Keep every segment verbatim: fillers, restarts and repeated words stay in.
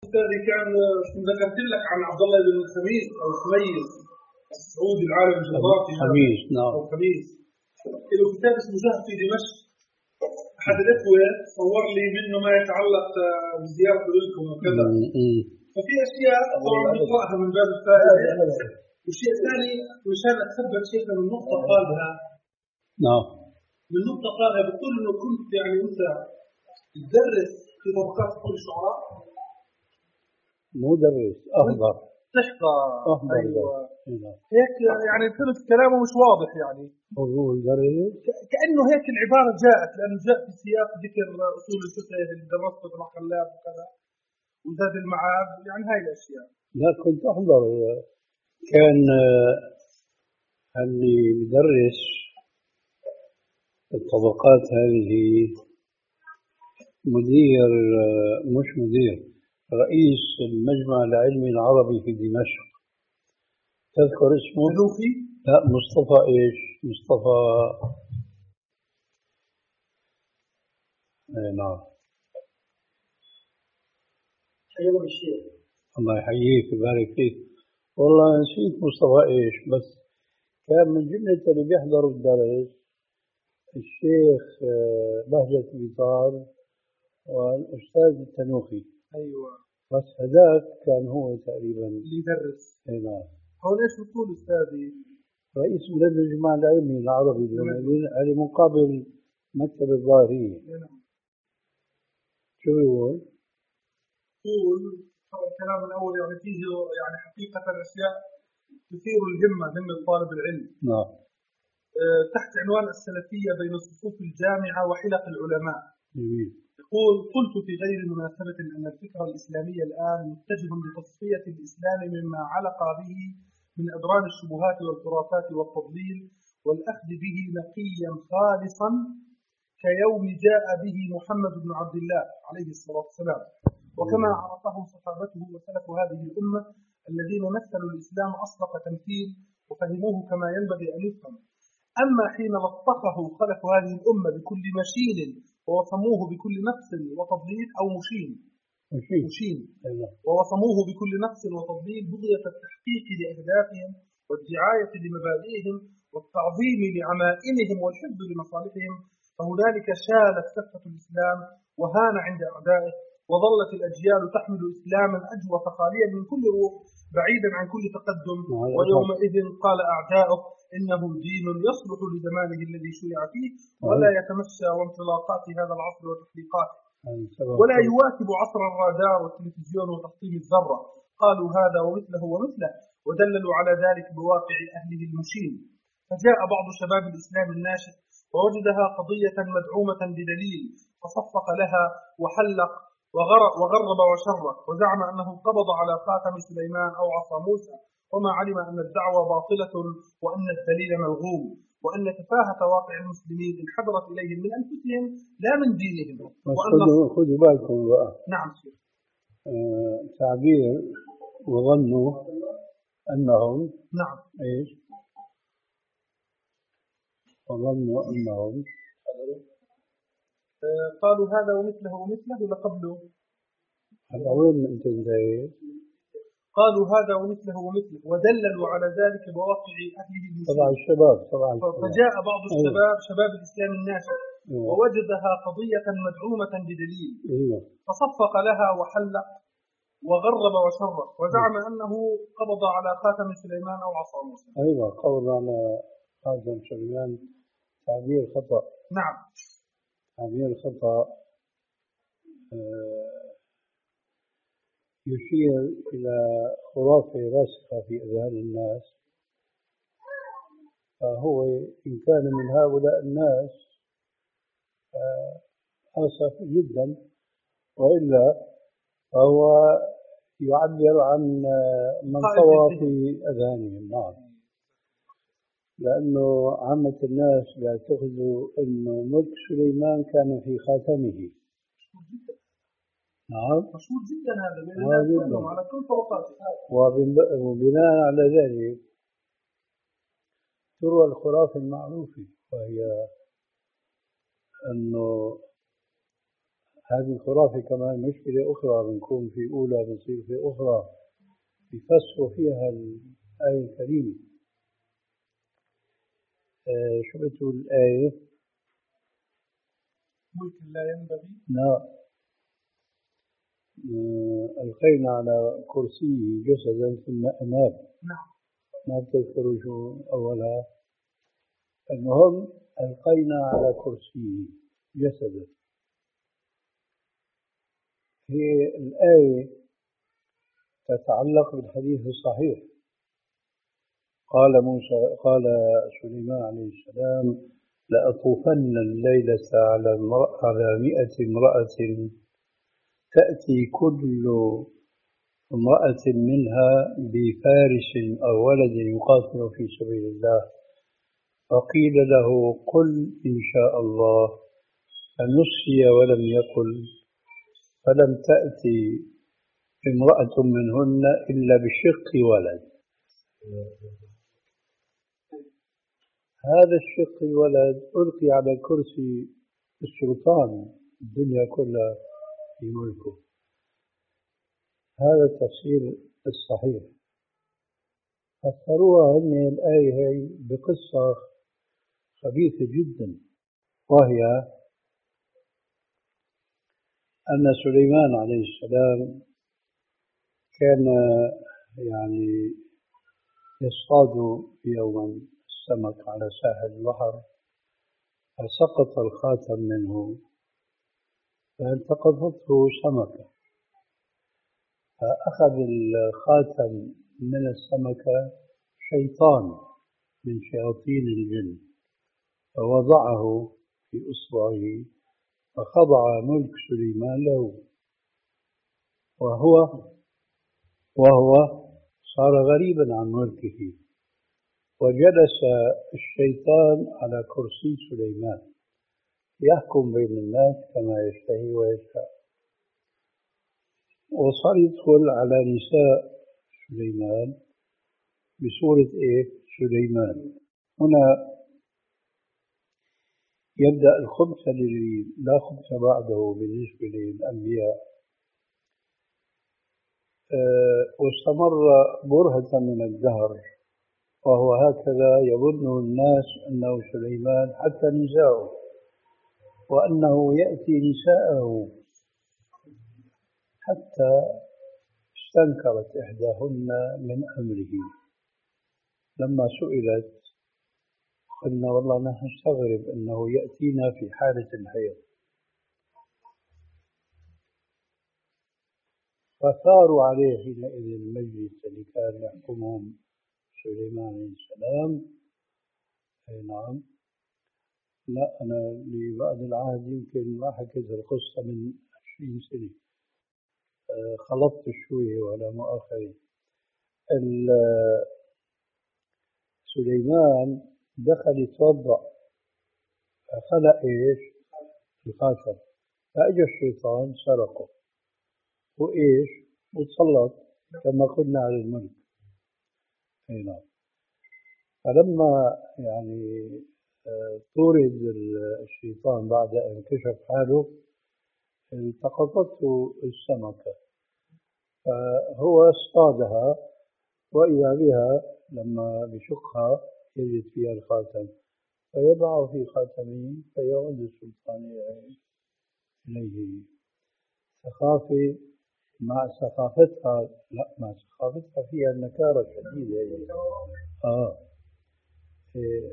أستاذي كان ذكرت لك عن عبد الله بن خميس أو خميس السعودي العالم الجغرافي خميس نعم أو خميس له كتاب اسمه جهد في دمشق. أحد الإخوة صور لي منه ما يتعلق بزيارته لكم وكذا، ففي أشياء طبعا نقرأها من باب الفائدة، والشيء الثاني مشان أتثبت شيخنا من نقطة قالها نعم من نقطة قالها بتقول إنه كنت يعني أنت تدرس في طبقات كل الشعراء، مو درس أحضر تحضر أحضر أيوة هيك يعني ثلث كلامه مش واضح يعني هو درس كأنه هيك العبارة جاءت لأنه جاء في سياق ذكر أصول الفقه اللي درسته في الخلاف وكذا وزاد المعاد يعني هاي الأشياء. لا كنت أحضر، كان اللي يدرس الطبقات هذه مدير مش مدير رئيس المجمع العلمي العربي في دمشق، تذكر اسمه؟ منوفي؟ لا مصطفى إيش؟ مصطفى اي نعم حيوه الشيخ الله يحييك ويبارك فيك، والله نسيت مصطفى إيش، بس كان من جملة اللي بيحضروا الدرس الشيخ بهجة بيطار والأستاذ التنوخي. أيوة بس هذاك كان هو تقريبا اللي يدرس. اي نعم. هو ليش بتقول أستاذي؟ رئيس المجمع العلمي العربي بالمدينة هذه مقابل مكتب الظاهرية. نعم. شو يقول؟ يقول الكلام الأول يعني فيه يعني حقيقة أشياء تثير الهمة همة طالب العلم. نعم. أه تحت عنوان السلفية بين صفوف الجامعة وحلق العلماء. جميل. يقول قلت في غير مناسبة أن الفكر الإسلامي الآن متجه لتصفية الإسلام مما علق به من أدران الشبهات والخرافات والتضليل والأخذ به نقيا خالصا كيوم جاء به محمد بن عبد الله عليه الصلاة والسلام، وكما عرفه صحابته وسلف هذه الأمة الذين مثلوا الإسلام أصدق تمثيل وفهموه كما ينبغي أن يفهم. أما حين لطخه خلف هذه الأمة بكل مشين ووصموه بكل نقص وتضليل أو مشين مشين, مشين. أيوة. ووصموه بكل نقص وتضليل بغية التحقيق لأهدافهم والدعاية لمبادئهم والتعظيم لعمائمهم والحفظ لمصالحهم، فهنالك شالت كفة الإسلام وهان عند أعدائه، وظلت الأجيال تحمل إسلاما أجوف خاليا من كل روح بعيدا عن كل تقدم، ويومئذ قال أعداؤه إنه دين يصلح لزمانه الذي شرع فيه ولا يتمشى وانطلاقات هذا العصر وتحقيقاته ولا يواكب عصر الرادار والتلفزيون وتحطيم الذرة. قالوا هذا ومثله ومثله ودللوا على ذلك بواقع أهله المشين. فجاء بعض شباب الإسلام الناشئ ووجدها قضية مدعومة بدليل فصفق لها وحلق وغرب وشرق وزعم أنه قبض على خاتم سليمان أو عصا موسى، وما علم أن الدعوة باطلة وأن الدليل ملغوم، وأن تفاهة واقع المسلمين انحدرت إليهم من أنفسهم لا من دينهم. خذوا خذوا بالكم بقى. نعم شيخ. آه تعبير وظنوا أنهم نعم إيش وظنوا أنهم آه قالوا هذا ومثله ومثله لقبله. هذا وين أنت انتهيت؟ قالوا هذا ومثله ومثله ودللوا على ذلك بواقع أهله المسلمين. طبعا الشباب طبعا فجاء بعض الشباب أيوة. شباب الإسلام الناشئ أيوة. ووجدها قضية مدعومة بدليل أيوة. فصفق لها وحلق وغرب وشرق وزعم أيوة. أنه قبض على خاتم سليمان أو عصا موسى. أيوة قبض على خاتم سليمان، تعبير خطأ. نعم تعبير خطأ آه يشير إلى خرافة راسخة في أذهان الناس، فهو إن كان من هؤلاء الناس آسف جدا، وإلا فهو يعبر عن من طوى في أذهانهم. نعم، لأنه عامة الناس يعتقدوا أنه ملك سليمان كان في خاتمه. نعم مشهور جدا هذا لأنه على كل طبقاته. وبناء على ذلك تروى الخرافة المعروفة، وهي أنه هذه الخرافة كمان مشكلة أخرى، بنكون في أولى بنصير في أخرى، بيفسروا فيها الآية الكريمة. آه شو بتقول الآية؟ ملك لا ينبغي. لا. آه ألقينا على كرسيه جسدا ثم أناب. نعم. ما بتذكروا شو أولها؟ المهم ألقينا على كرسيه جسدا. هي الآية تتعلق بالحديث الصحيح. قال موسى قال سليمان عليه السلام: لأطوفن الليلة على على مئة امرأة تأتي كل امرأة منها بفارس أو ولد يقاتل في سبيل الله. فقيل له: قل إن شاء الله، فنسي ولم يقل، فلم تأتي امرأة منهن إلا بشق ولد. هذا الشق الولد ألقي على كرسي السلطان، الدنيا كلها في ملكه. هذا التفسير الصحيح. فسروها هن الآية هي بقصة خبيثة جدا، وهي أن سليمان عليه السلام كان يعني يصطاد يوما السمك على ساحل البحر، فسقط الخاتم منه فالتقطته سمكة، فأخذ الخاتم من السمكة شيطان من شياطين الجن فوضعه في إصبعه، فخضع ملك سليمان له، وهو وهو صار غريبا عن ملكه، وجلس الشيطان على كرسي سليمان يحكم بين الناس كما يشتهي ويشاء، وصار يدخل على نساء سليمان بصورة إيه؟ سليمان. هنا يبدأ الخبث الذي لا خبث بعده بالنسبة للأنبياء. أه واستمر برهة من الدهر، وهو هكذا يظن الناس أنه سليمان حتى نساءه، وأنه يأتي نساءه، حتى استنكرت إحداهن من أمره لما سئلت، قلنا والله نحن نستغرب أنه يأتينا في حالة الحيض. فثاروا عليه حينئذ المجلس الذي كان يحكمهم سليمان عليه السلام. أي نعم. لا أنا لبعد العهد يمكن ما حكيت القصة من عشرين سنة، خلطت شوية ولا مؤاخذة. سليمان دخل يتوضأ فخلق إيش؟ الخاتم، فأجى الشيطان سرقه وإيش؟ وتسلط كما قلنا على الملك. أي نعم. فلما يعني طرد الشيطان بعد أن كشف حاله التقطته السمكة، فهو اصطادها وإذا بها لما بشقها يجد فيها الخاتم، فيضعه في خاتمه فيعود السلطان إليه. سخافة مع سخافتها، لا مع سخافتها فيها النكارة الشديدة. آه إيه.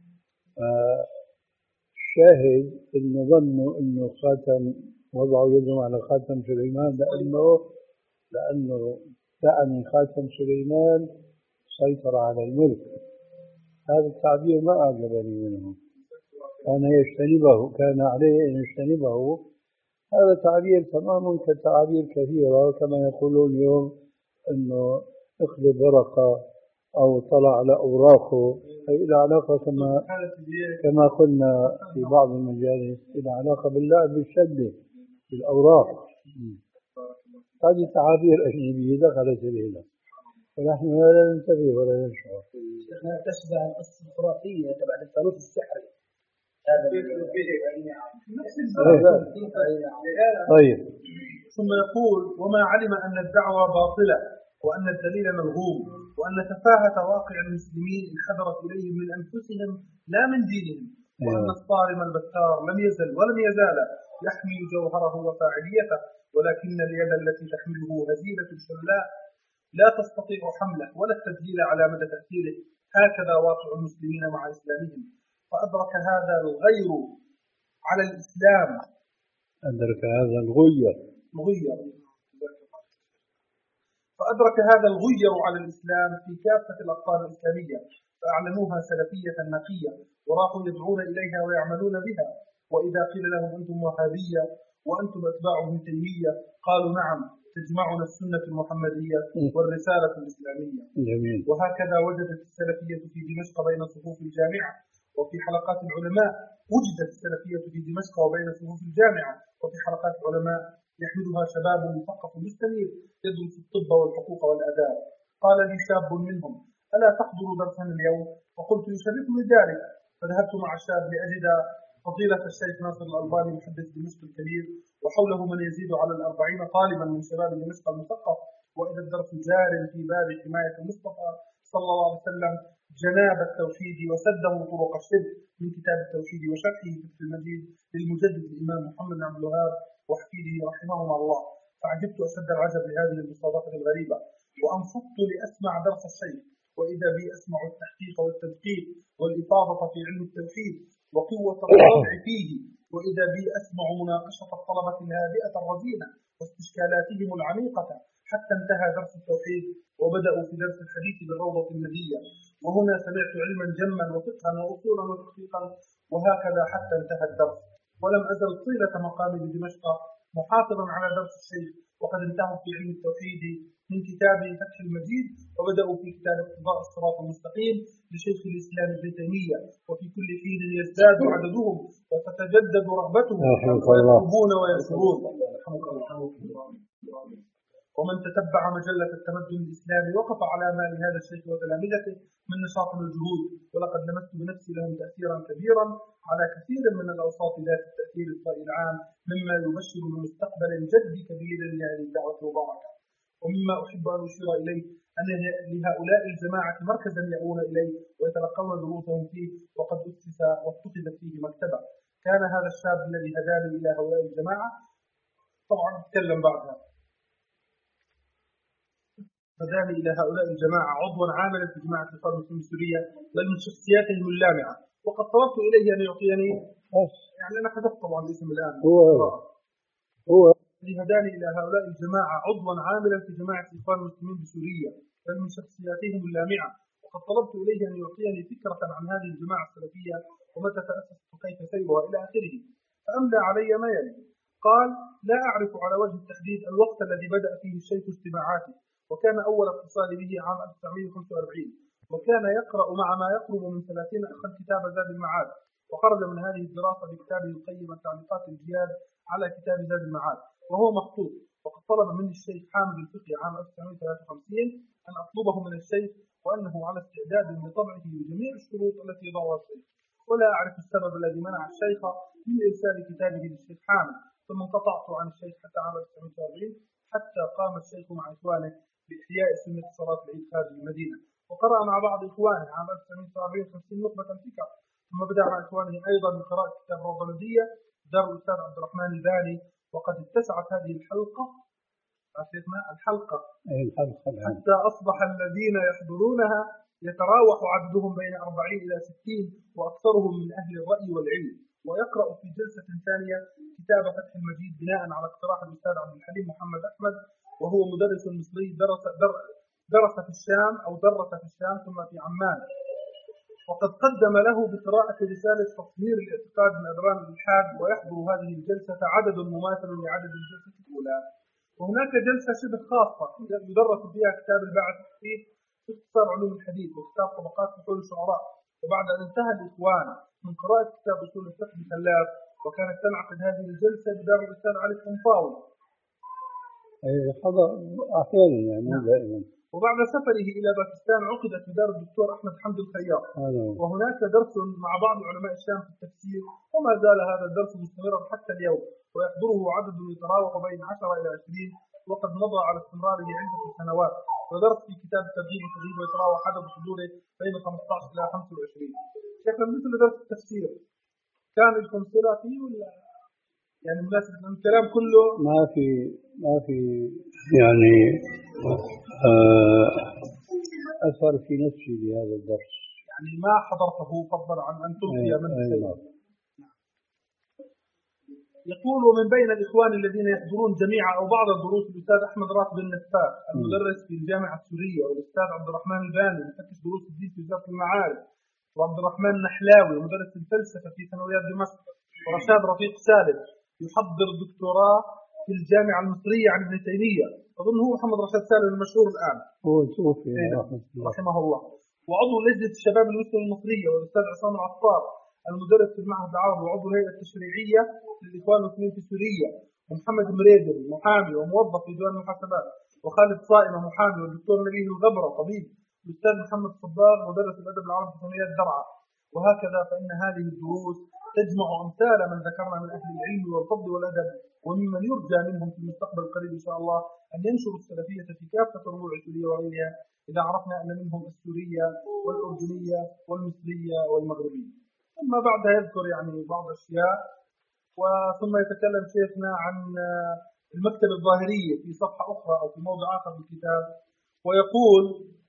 الشاهد إنه ظنوا إنه خاتم، وضعوا يدهم على خاتم سليمان لأنه لأنه تعني خاتم سليمان سيطر على الملك. هذا التعبير ما أعجبني منه، كان يجتنبه، كان عليه أن يجتنبه. هذا تعبير تمام كتعابير كثيرة، كما يقولون اليوم إنه اقلب ورقة أو طلع على أوراقه، أي إلى علاقة كما كما قلنا في بعض المجالس إلى علاقة باللعب بالشدة بالأوراق. هذه تعابير أجنبية دخلت إلينا ونحن لا ننتبه ولا نشعر. تشبه القصة الخرافية تبع الفانوس السحري طيب. ثم يقول: وما علم أن الدعوة باطلة وأن الدليل ملغوم وأن تفاهة واقع المسلمين انحدرت إليهم من أنفسهم لا من دينهم، وأن الصارم البتار لم يزل ولم يزال يحمل جوهره وفاعليته، ولكن اليد التي تحمله هزيلة شلاء لا تستطيع حمله ولا التدليل على مدى تأثيره. هكذا واقع المسلمين مع إسلامهم، فأدرك هذا الغير على الإسلام أدرك هذا الغير الغير فأدرك هذا الغير على الإسلام في كافة الأقطار الإسلامية، فأعلنوها سلفية نقية وراحوا يدعون إليها ويعملون بها. وإذا قيل لهم أنتم وهابية وأنتم أتباع ابن تيمية قالوا: نعم، تجمعنا السنة المحمدية والرسالة الإسلامية. جميل. وهكذا وجدت السلفية في دمشق بين صفوف الجامعة، وفي حلقات العلماء وجدت السلفية في دمشق وبين صفوف الجامعة، وفي حلقات العلماء يحملها شباب مثقف مستنير يدرس الطب والحقوق والآداب. قال لي شاب منهم: ألا تحضر درسا اليوم؟ فقلت: يشرفني ذلك. فذهبت مع الشاب لأجد فضيلة الشيخ ناصر الألباني محدث دمشق الكبير، وحوله من يزيد على الأربعين طالبا من شباب دمشق المثقف، وإذا الدرس جار في باب حماية المصطفى صلى الله عليه وسلم جناب التوحيد وسده طرق الشرك من كتاب التوحيد وشرحه في المجيد للمجدد الإمام محمد بن عبد الوهاب وحفيده رحمهما الله. فعجبت أشد العجب لهذه المصادفة الغريبة، وأنصت لأسمع درس الشيخ، وإذا بي أسمع التحقيق والتدقيق والإفاضة في علم التوحيد وقوة الوضع فيه، وإذا بي أسمع مناقشة الطلبة الهادئة الرزينة واستشكالاتهم العميقة، حتى انتهى درس التوحيد وبدأوا في درس الحديث بالروضة الندية. وهنا سمعت علما جما وفقها وأصولا وتحقيقا، وهكذا حتى انتهى الدرس. ولم أزل طيلة مقامي بدمشق محافظا على درس الشيخ، وقد انتهوا في علم التوحيد من كتاب فتح المجيد، وبدأوا في كتاب اقتضاء الصراط المستقيم لشيخ الإسلام ابن تيمية، وفي كل حين يزداد عددهم وتتجدد رغبتهم ويكتبون وينشرون. ومن تتبع مجلة التمدن الإسلامي وقف على ما لهذا الشيخ وتلامذته من نشاط والجهود، ولقد لمست بنفسي لهم تأثيرا كبيرا على كثير من الأوساط ذات التأثير الرأي العام، مما يبشر بمستقبل جد كبير لهذه الدعوة المباركة. ومما أحب أن أشير إليه أن لهؤلاء الجماعة مركزا يأوون إليه ويتلقون دروسهم فيه، وقد أسس واتخذت فيه مكتبة. كان هذا الشاب الذي هداني إلى هؤلاء الجماعة، طبعا أتكلم بعدها، هداني إلى هؤلاء الجماعة عضوا عاملا في جماعة الإخوان المسلمين السورية، بل من شخصياتهم اللامعة. وقد طلبت إليه أن يعطيني، يعني أنا حذفت طبعا الاسم الآن، هو هو هداني إلى هؤلاء الجماعة عضوا عاملا في جماعة الإخوان المسلمين بسوريا، بل من شخصياتهم اللامعة. وقد طلبت إليه أن يعطيني فكرة عن هذه الجماعة السلفية ومتى تأسست وكيف سيرها إلى آخره، فأملى علي ما يلي. قال: لا أعرف على وجه التحديد الوقت الذي بدأ فيه الشيخ اجتماعاته، وكان أول اتصال به عام ألف وتسعمائة وخمسة وأربعين، وكان يقرأ مع ما يقرب من ثلاثين أخا كتاب زاد المعاد، وخرج من هذه الدراسة بكتابه القيم تعليقات الجياد على كتاب زاد المعاد وهو مخطوط. وقد طلب مني الشيخ حامد الفقي عام ألف وتسعمائة وثلاثة وخمسين أن أطلبه من الشيخ، وأنه على استعداد لطبعه بجميع الشروط التي يضعها الشيخ، ولا أعرف السبب الذي منع الشيخ من إرسال كتابه للشيخ حامد. ثم انقطعت عن الشيخ حتى عام ألف وتسعمائة وثلاثة وأربعين، حتى قام الشيخ مع إخوانه بإحياء سنة صلاة العيد خارج المدينة، وقرأ مع بعض إخوانه عام ألف وتسعمائة وسبعة وأربعين خمسين نخبة الفكر، ثم بدأ مع إخوانه أيضا بقراءة كتاب روضة الندية دار الأستاذ عبد الرحمن الباني. وقد اتسعت هذه الحلقة الحلقة حتى أصبح الذين يحضرونها يتراوح عددهم بين أربعين إلى ستين، وأكثرهم من أهل الرأي والعلم. ويقرأ في جلسة ثانية كتاب فتح المجيد بناء على اقتراح الأستاذ عبد الحليم محمد أحمد، وهو مدرس مصري درس درس في الشام أو درس في الشام ثم في عمان. وقد قدم له بقراءة رسالة تطهير الاعتقاد من أدران الإلحاد، ويحضر هذه الجلسة عدد مماثل لعدد الجلسة الأولى. وهناك جلسة شبه خاصة يدرس فيها كتاب الباعث في اختصار علوم الحديث وكتاب طبقات فصول الشعراء. وبعد أن انتهى الإخوان من قراءة كتاب أصول الفقه بخلاف، وكانت تنعقد هذه الجلسة بدار الأستاذ علي الطنطاوي. حضر أحيانا يعني مو دائما. وبعد سفره إلى باكستان عقد في دار الدكتور أحمد حمد الخياط، وهناك درس مع بعض علماء الشام في التفسير، وما زال هذا الدرس مستمرا حتى اليوم، ويحضره عدد يتراوح بين عشرة إلى عشرين، وقد مضى على استمراره عدة سنوات، ودرس في كتاب الترغيب والترهيب ويتراوح عدد حضوره بين خمسة عشر إلى خمسة وعشرين. شكرا. مثل درس التفسير كان لكم صلة فيه ولا يعني مناسب الكلام كله؟ ما في ما في يعني آه أثر في نفسي لهذا الدرس، يعني ما حضرته فضلا عن أن تلقي من السيد. يقول: ومن بين الإخوان الذين يحضرون جميع أو بعض الدروس الأستاذ أحمد راتب النفاس المدرس في الجامعة السورية، والأستاذ عبد الرحمن الباني مفتش دروس الدين في وزارة المعارف، وعبد الرحمن النحلاوي مدرس الفلسفة في ثانويات دمشق، ورشاد رفيق سالم يحضر دكتوراه في الجامعة المصرية عن ابن تيمية. أظن هو محمد رشاد سالم المشهور الآن، هو توفي رحمه الله. وعضو لجنة الشباب المسلم المصرية، والأستاذ عصام العطار المدرس في المعهد العربي وعضو الهيئة التشريعية للإخوان المسلمين في سوريا، ومحمد مريدر محامي وموظف في ديوان المحاسبات، وخالد صائمة محامي، والدكتور نبيه الغبرة طبيب، والأستاذ محمد صباغ مدرس الأدب العربي في ثانويات درعا. وهكذا فإن هذه الدروس تجمع أمثال من ذكرنا من أهل العلم والفضل والأدب، وممن يرجى منهم في المستقبل القريب إن شاء الله أن ينشروا السلفية في كافة الربوع السورية وغيرها، إذا عرفنا أن منهم السورية والأردنية والمصرية والمغربية. ثم بعدها يذكر يعني بعض الأشياء، وثم يتكلم شيخنا عن المكتبة الظاهرية في صفحة أخرى أو في موضع آخر في الكتاب، ويقول: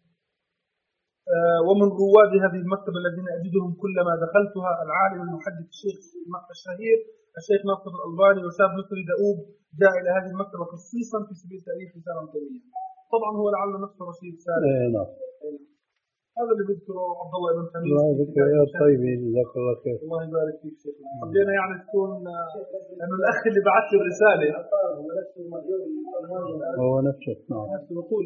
ومن رواد هذه المكتبة الذين أجدهم كلما دخلتها العالم المحدث الشيخ الشهير الشيخ ناصر الألباني وشاب مصري دؤوب جاء إلى هذه المكتبة خصيصا في سبيل تأليف رسالة تيمية. طبعا هو لعل نفسه رشيد سالم. هذا اللي بذكره عبد الله بن خميس. الله ذكريات طيبة، جزاك الله خير. الله يبارك فيك شيخ. حبينا يعني تكون لأنه الأخ اللي بعث لي الرسالة هو نفسه. نعم. نفسه بقول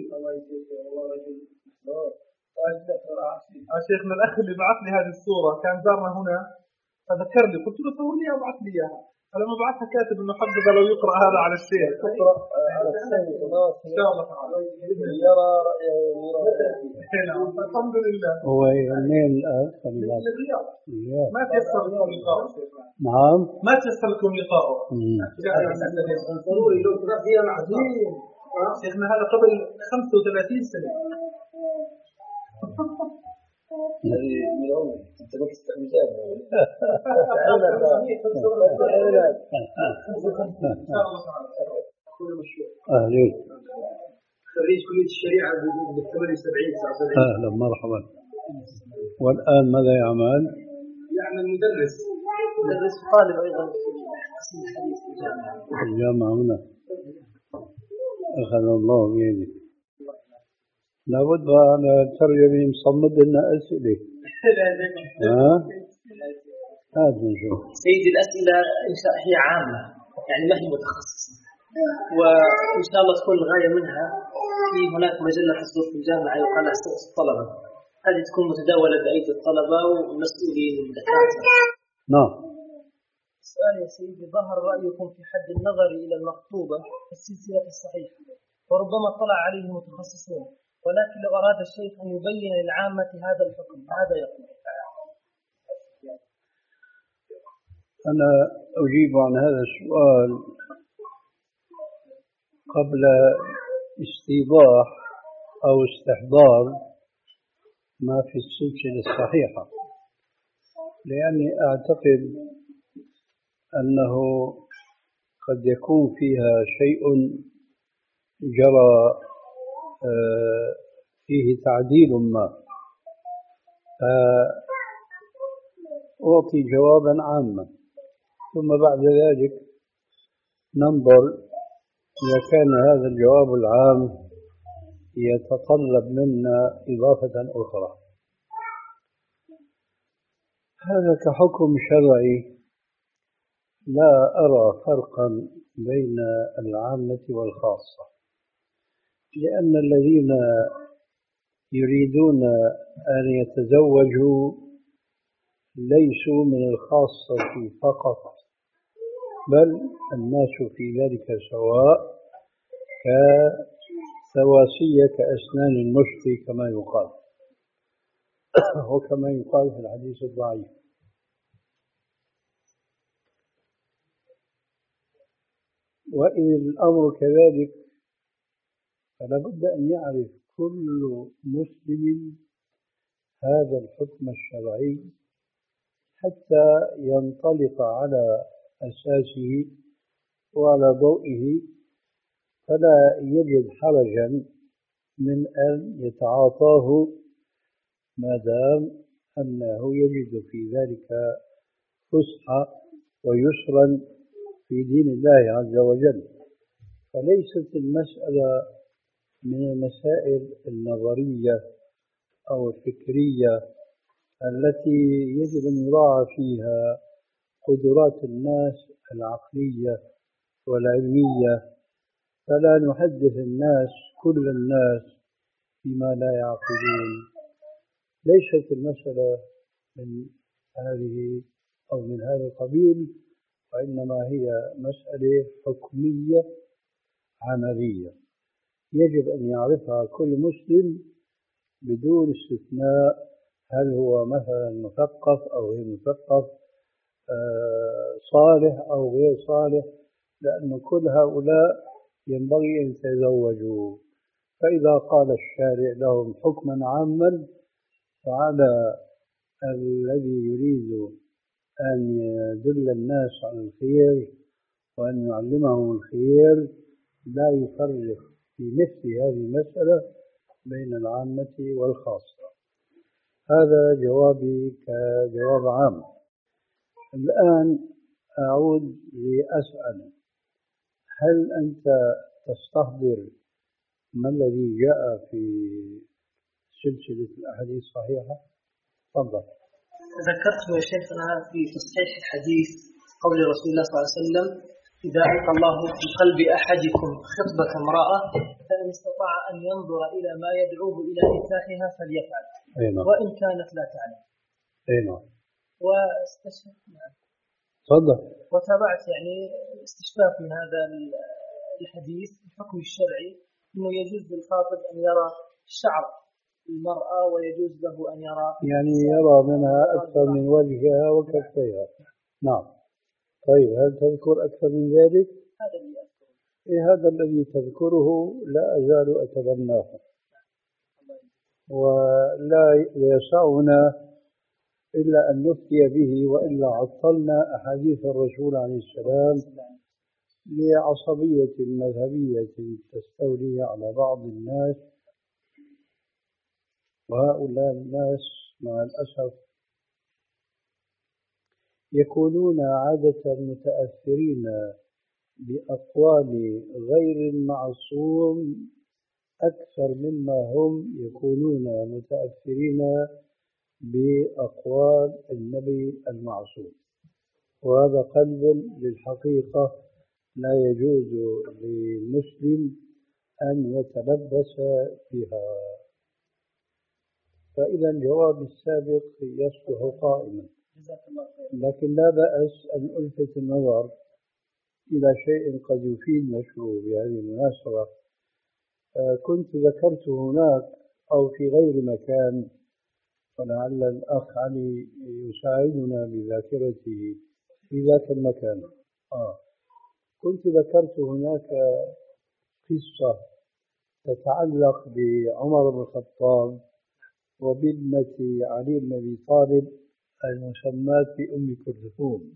شيخنا الأخ اللي بعث لي هذه الصورة كان زارنا هنا فذكر لي، قلت له صور لي وابعث لي إياها، فلما بعثها كاتب إنه حبذا لو يقرأ هذا على الشيخ. تقرأ على الشيخ إن شاء الله تعالى يرى رأيه. الحمد لله. هو منين الآن؟ من الرياض. ما تيسر لكم لقاءه. نعم. ما تيسر لكم لقاءه. ضروري لو تروح فيها معزوم. شيخنا هذا قبل خمسة وثلاثين سنة. هذه اليوم انت ما تستعملها. اهلين. خريج كلية الشريعة ب ثمانية وسبعين. اهلا مرحبا. والان ماذا يعمل؟ يعمل مدرس. مدرس طالب ايضا في قسم الحديث في الجامعة. الجامعة هنا. اخذ الله بيدي. لابد على الترجمة مصمد لنا أسئلة. ها؟ هذا نشوف. سيدي الأسئلة إن شاء هي عامة، يعني ما هي متخصصة، وإن شاء الله تكون الغاية منها في هناك مجلة حصول في الجامعة يقال أسئلة الطلبة، هذه تكون متداولة بأيدي الطلبة والمسؤولين والدكاترة. نعم. السؤال يا سيدي: ظهر رأيكم في حد النظر إلى المخطوبة في السلسلة الصحيحة، وربما طلع عليه المتخصصون، ولكن لو أراد الشيخ أن يبين للعامة هذا الحكم ماذا يقول؟ أنا أجيب عن هذا السؤال قبل استيضاح أو استحضار ما في السلسلة الصحيحة، لأني أعتقد أنه قد يكون فيها شيء جرى فيه تعديل ما، فأعطي جوابا عاما ثم بعد ذلك ننظر إذا كان هذا الجواب العام يتطلب منا إضافة أخرى. هذا كحكم شرعي لا أرى فرقا بين العامة والخاصة، لأن الذين يريدون أن يتزوجوا ليسوا من الخاصة فقط، بل الناس في ذلك سواء سواسية كأسنان المشط كما يقال وكما يقال في الحديث الضعيف. وإن الأمر كذلك فلا بد أن يعرف كل مسلم هذا الحكم الشرعي حتى ينطلق على أساسه وعلى ضوئه، فلا يجد حرجا من أن يتعاطاه ما دام أنه يجد في ذلك فسحة ويسرا في دين الله عز وجل. فليست المسألة من المسائل النظرية أو الفكرية التي يجب أن يراعى فيها قدرات الناس العقلية والعلمية، فلا نحدث الناس كل الناس بما لا يعقلون. ليست المسألة من هذه أو من هذا القبيل، وإنما هي مسألة حكمية عملية يجب أن يعرفها كل مسلم بدون استثناء، هل هو مثلا مثقف أو غير مثقف، صالح أو غير صالح، لأن كل هؤلاء ينبغي أن يتزوجوا. فإذا قال الشارع لهم حكما عاما فعلى الذي يريد أن يدل الناس على الخير وأن يعلمهم الخير لا يفرق في مثل هذه المسألة بين العامة والخاصة. هذا جوابي كجواب عام. الآن أعود لأسأل، هل أنت تستحضر ما الذي جاء في سلسلة الأحاديث الصحيحة؟ تفضل. ذكرت يا شيخنا في تصحيح الحديث قول رسول الله صلى الله عليه وسلم: إذا ألقى الله في قلب أحدكم خطبة امرأة فإن استطاع أن ينظر إلى ما يدعوه إلى نكاحها فليفعل وإن كانت لا تعلم. أي نعم. واستشفيت نعم. تفضل. وتابعت يعني استشفاف من هذا الحديث الحكم الشرعي أنه يجوز للخاطب أن يرى شعر المرأة ويجوز له أن يرى يعني يرى منها أكثر من وجهها وكفيها. نعم. طيب هل تذكر أكثر من ذلك؟ هذا الذي أذكره. إيه هذا الذي تذكره لا أزال أتبناه، ولا يسعنا إلا أن نفتي به، وإلا عطلنا أحاديث الرسول عليه السلام لعصبية مذهبية تستولي على بعض الناس. وهؤلاء الناس مع الأسف يكونون عادة متأثرين بأقوال غير المعصوم أكثر مما هم يكونون متأثرين بأقوال النبي المعصوم، وهذا قلب للحقيقة لا يجوز للمسلم أن يتلبس بها. فإذا الجواب السابق يصبح قائما، لكن لا بأس أن ألفت النظر إلى شيء قد يفيد مشروع بهذه المناسبة. كنت ذكرت هناك أو في غير مكان، ولعل الأخ علي يساعدنا بذاكرته في ذاك المكان. آه. كنت ذكرت هناك قصة تتعلق بعمر بن الخطاب وبابنة علي بن أبي طالب المسماة بأم كلثوم،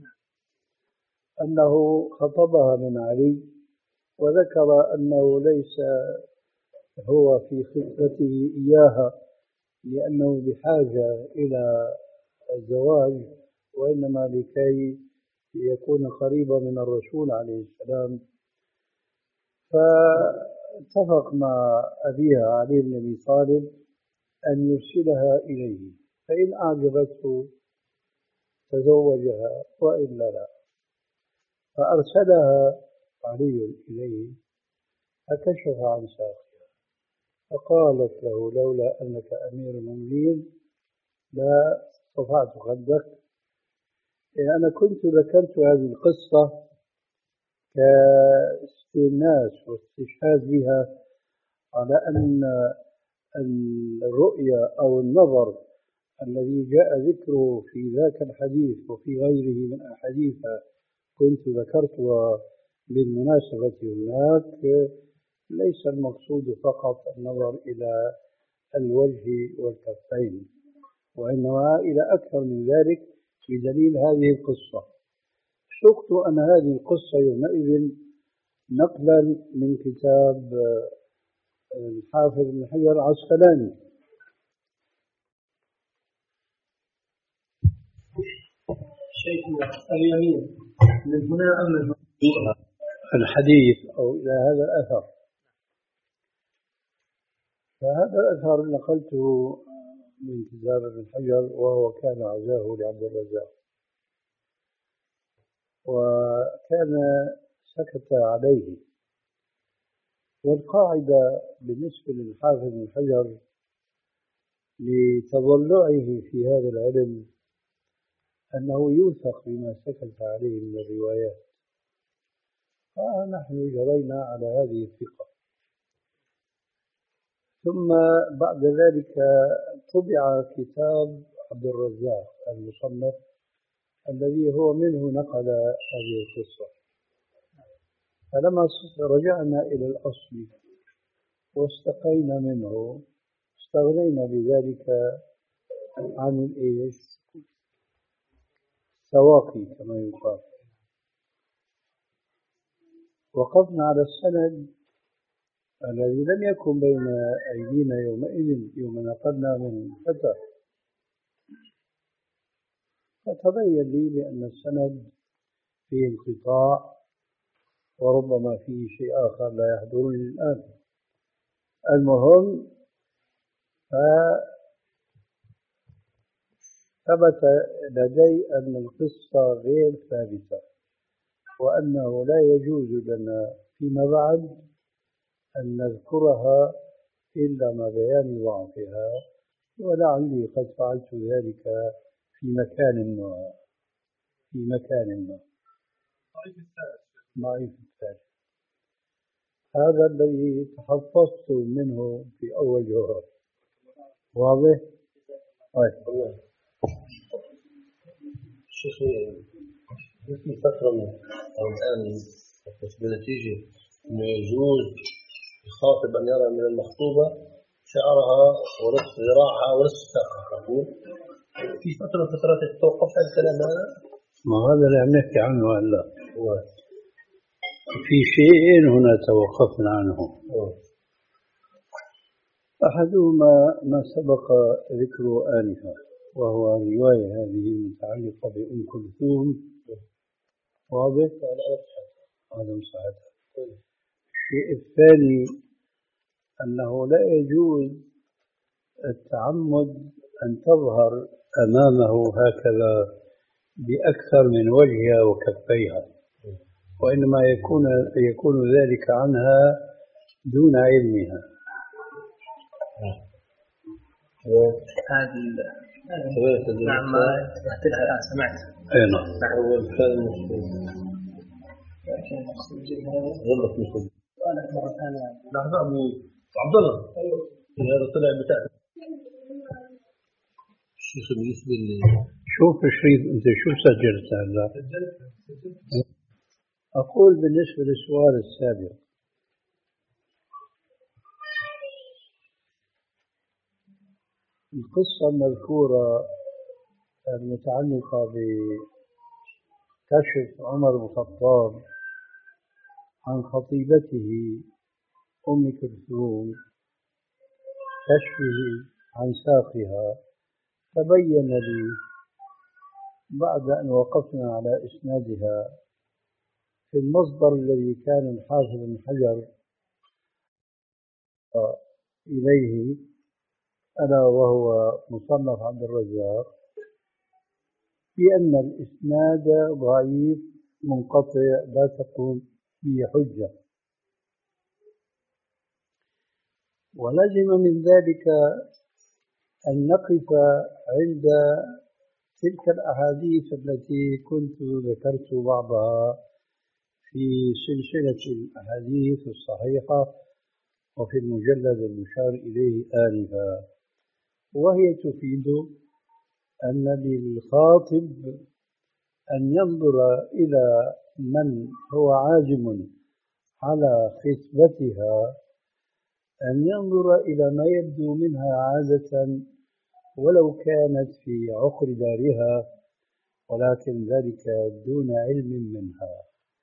أنه خطبها من علي وذكر أنه ليس هو في خطبته إياها لأنه بحاجة إلى الزواج، وإنما لكي يكون قريبا من الرسول عليه السلام. فاتفق مع أبيها علي بن أبي طالب أن يرسلها إليه، فإن أعجبته تزوجها وإلا لا. فأرسلها علي إليه فكشف عن ساقها فقالت له: لولا أنك أمير المؤمنين لا صفعت خدك. يعني أنا كنت ذكرت هذه القصة كاستئناس واستشهاد بها على أن الرؤية أو النظر الذي جاء ذكره في ذاك الحديث وفي غيره من أحاديث كنت ذكرتها بالمناسبة هناك، ليس المقصود فقط النظر إلى الوجه والكفين، وإنما إلى أكثر من ذلك بدليل هذه القصة. اشتقت أن هذه القصة يومئذ نقلا من كتاب الحافظ بن حجر العسقلاني. شيخنا اليمين من هنا أم من هنا؟ الحديث أو إلى هذا الأثر. فهذا الأثر نقلته من كتاب ابن حجر، وهو كان عزاه لعبد الرزاق، وكان سكت عليه. والقاعدة بالنسبة للحافظ بن حجر لتضلعه في هذا العلم أنه يوثق بما سكت عليه من الروايات، فنحن جرينا على هذه الثقة. ثم بعد ذلك طبع كتاب عبد الرزاق المصنف الذي هو منه نقل هذه القصة. فلما رجعنا إلى الأصل واستقينا منه استغنينا بذلك عن الإيش سواقي كما يقال. وقفنا على السند الذي لم يكن بين أيدينا يومئذ يوم نقلنا من فتح، فتبين لي بأن السند فيه انقطاع وربما فيه شيء آخر لا يحضرني الآن. المهم ثبت لدي أن القصة غير ثابتة، وأنه لا يجوز لنا فيما بعد أن نذكرها إلا مع بيان ضعفها، ولعلي قد فعلت ذلك في مكان ما في مكان ما ضعيف الثالث. هذا الذي تحفظت منه في أول جواب. واضح؟ طيب. شيخي في فترة من أو الآن بنتيجة أنه يجوز يخاطب أن يرى من المخطوبة شعرها ونصف ذراعها ونصف ساقها، في فترة فترات توقف عن الكلام هذا؟ ما هذا اللي عم نحكي عنه هلا. في شيئين هنا توقفنا عنه. أحدهما ما سبق ذكره آنفا، وهو الرواية هذه المتعلقة بأم كلثوم. واضح؟ هذا صحيح. الشيء الثاني أنه لا يجوز التعمد أن تظهر أمامه هكذا بأكثر من وجهها وكفيها، وإنما يكون يكون ذلك عنها دون علمها. هذه نعم ما انتبهت لها الآن سمعت. أي نعم. أول كان غلط مصدق. أنا مرة ثانية. لحظة أبو عبد الله. هذا طلع بتاع. الشيخ بالنسبة لي. شوف شريف أنت شو سجلت هلا؟ أقول بالنسبة للسؤال السابق، القصة المذكورة المتعلقة بكشف عمر بن الخطاب عن خطيبته أم كلثوم، كشفه عن ساقها، تبين لي بعد أن وقفنا على إسنادها في المصدر الذي كان الحافظ بن حجر إليه ألا وهو مصنف عبد الرزاق، بأن الإسناد ضعيف منقطع لا تقوم به حجة. ولزم من ذلك أن نقف عند تلك الأحاديث التي كنت ذكرت بعضها في سلسلة الأحاديث الصحيحة وفي المجلد المشار إليه آنفا، وهي تفيد أن للخاطب أن ينظر إلى من هو عازم على خطبتها، أن ينظر إلى ما يبدو منها عادة ولو كانت في عقر دارها، ولكن ذلك دون علم منها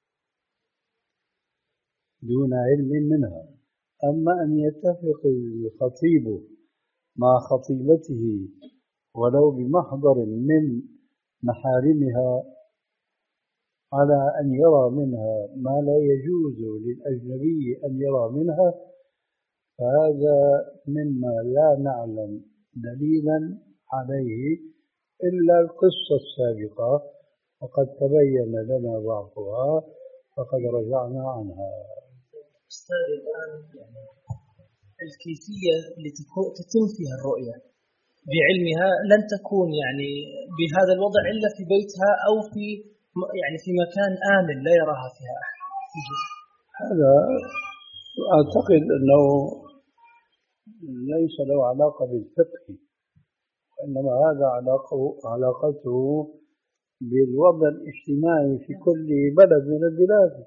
دون علم منها أما أن يتفق الخطيب مع خطيبته ولو بمحضر من محارمها على أن يرى منها ما لا يجوز للأجنبي أن يرى منها، فهذا مما لا نعلم دليلا عليه إلا القصة السابقة، وقد تبين لنا ضعفها فقد رجعنا عنها. أستاذ الآن يعني الكيفية اللي تتم فيها الرؤية بعلمها لن تكون يعني بهذا الوضع إلا في بيتها أو في يعني في مكان آمن لا يراها فيها أحد. هذا أعتقد أنه ليس له علاقة بالفقه، وإنما هذا علاقه علاقته بالوضع الاجتماعي في كل بلد من البلاد.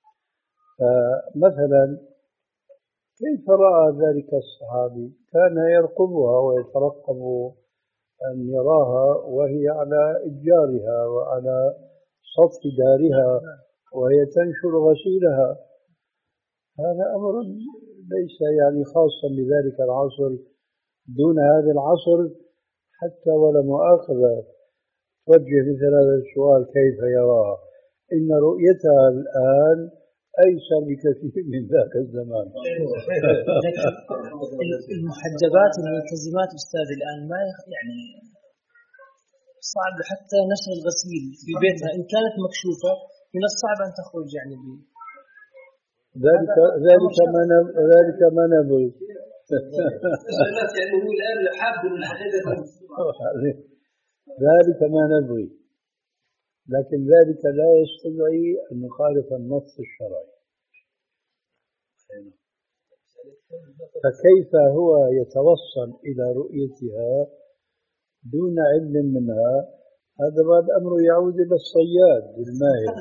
فمثلا كيف رأى ذلك الصحابي؟ كان يرقبها ويترقب أن يراها وهي على إتجارها وعلى سطح دارها وهي تنشر غسيلها. هذا أمر ليس يعني خاصا بذلك العصر دون هذا العصر، حتى ولا مؤاخذة توجه مثل هذا السؤال كيف يراها؟ إن رؤيتها الآن أيسر بكثير من ذاك الزمان. المحجبات الملتزمات أستاذ الآن ما يعني صعب حتى نشر الغسيل في بيتها إن كانت مكشوفة، من الصعب أن تخرج يعني بي. ذلك ذلك ما ذلك ما نبغي. ذلك ما نبغي، لكن ذلك لا يستدعي أن نخالف النص الشرعي. فكيف هو يتوصل إلى رؤيتها دون علم منها؟ هذا بعد أمر يعود إلى الصياد الماهر.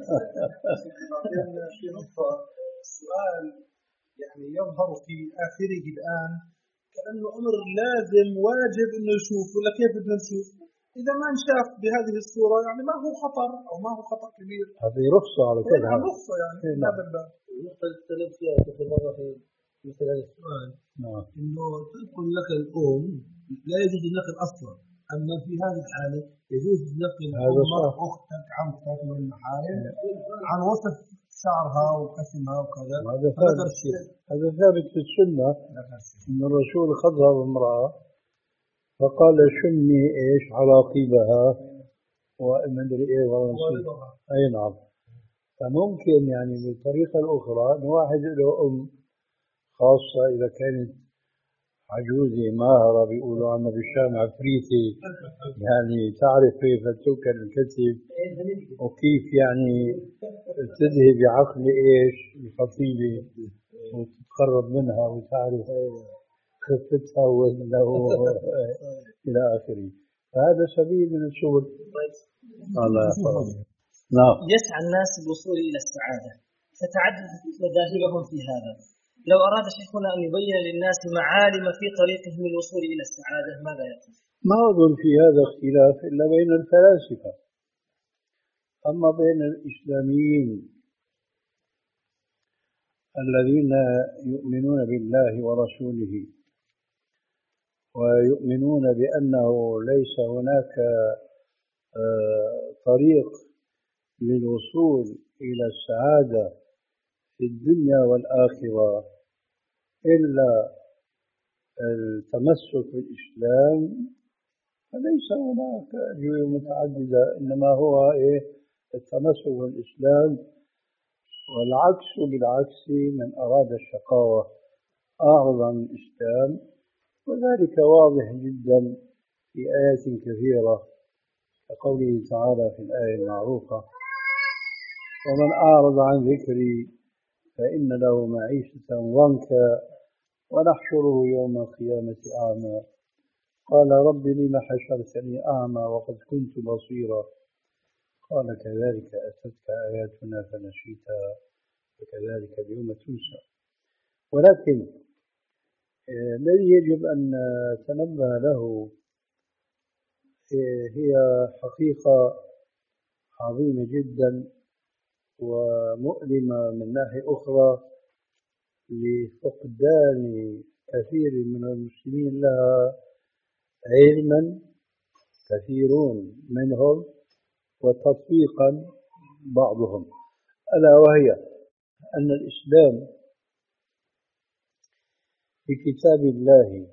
السؤال يعني يظهر في آخره الآن كأنه أمر لازم واجب إنه يشوف، ولا كيف بدنا نشوف؟ إذا ما انشاف بهذه الصورة يعني ما هو خطر أو ما هو خطر كبير. هذه رخصة على كل حال. رخصة يعني في هذا الباب. النقطة اللي تكلمت فيها في مرة في مثل هذا السؤال إنه تنقل لك الأم لا يجوز النقل أصلا، أما في هذه الحالة يجوز نقل أمك أختك عمتك من المحارم عن وصف شعرها وقسمها وكذا. هذا ثابت هذا ثابت في السنة أن الرسول خطب امرأة فقال شمي إيش عراقبها ومدري إيه ورنسي. أي نعم. فممكن يعني بالطريقة الأخرى أن واحد له أم خاصة إذا كانت عجوزة ماهرة بيقولوا عنها بالشام عفريتي، يعني تعرف كيف توكل الكتف وكيف يعني تذهب بعقل إيش الخطيبة وتتقرب منها وتعرف خفتها ووزنها إلى آخره. فهذا سبيل من السبل. نعم. يسعى الناس الوصول إلى السعادة فتعدد مذاهبهم في هذا. لو أراد شيخنا أن يبين للناس معالم في طريقهم للوصول إلى السعادة ماذا يقول؟ ما أظن في هذا اختلاف إلا بين الفلاسفة، أما بين الإسلاميين الذين يؤمنون بالله ورسوله ويؤمنون بأنه ليس هناك طريق للوصول إلى السعادة في الدنيا والآخرة إلا التمسك بالإسلام، فليس هناك أجوبة متعددة، إنما هو إيه التمسك بالإسلام. والعكس بالعكس، من أراد الشقاوة أعرض عن الإسلام، وذلك واضح جدا في آيات كثيرة كقوله تعالى في الآية المعروفة: ومن أعرض عن ذكري فإن له معيشة ضنكا ونحشره يوم القيامة أعمى قال رب لم حشرتني أعمى وقد كنت بصيرا قال كذلك أتتك آياتنا فنسيتها وكذلك اليوم تنسى. ولكن الذي يجب أن نتنبه له هي حقيقة عظيمة جدا ومؤلمة من ناحية أخرى لفقدان كثير من المسلمين لها علما كثيرون منهم وتطبيقا بعضهم، ألا وهي أن الإسلام بكتاب الله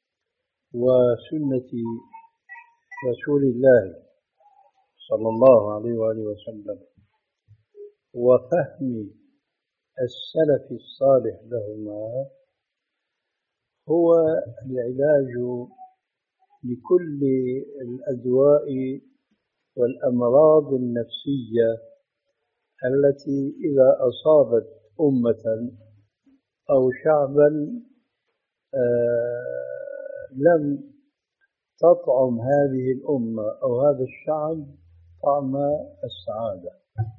وسنة رسول الله صلى الله عليه وآله وسلم وفهم السلف الصالح لهما هو العلاج لكل الأدواء والأمراض النفسية التي إذا أصابت أمة أو شعبا آه لم تطعم هذه الأمة أو هذا الشعب طعم السعادة.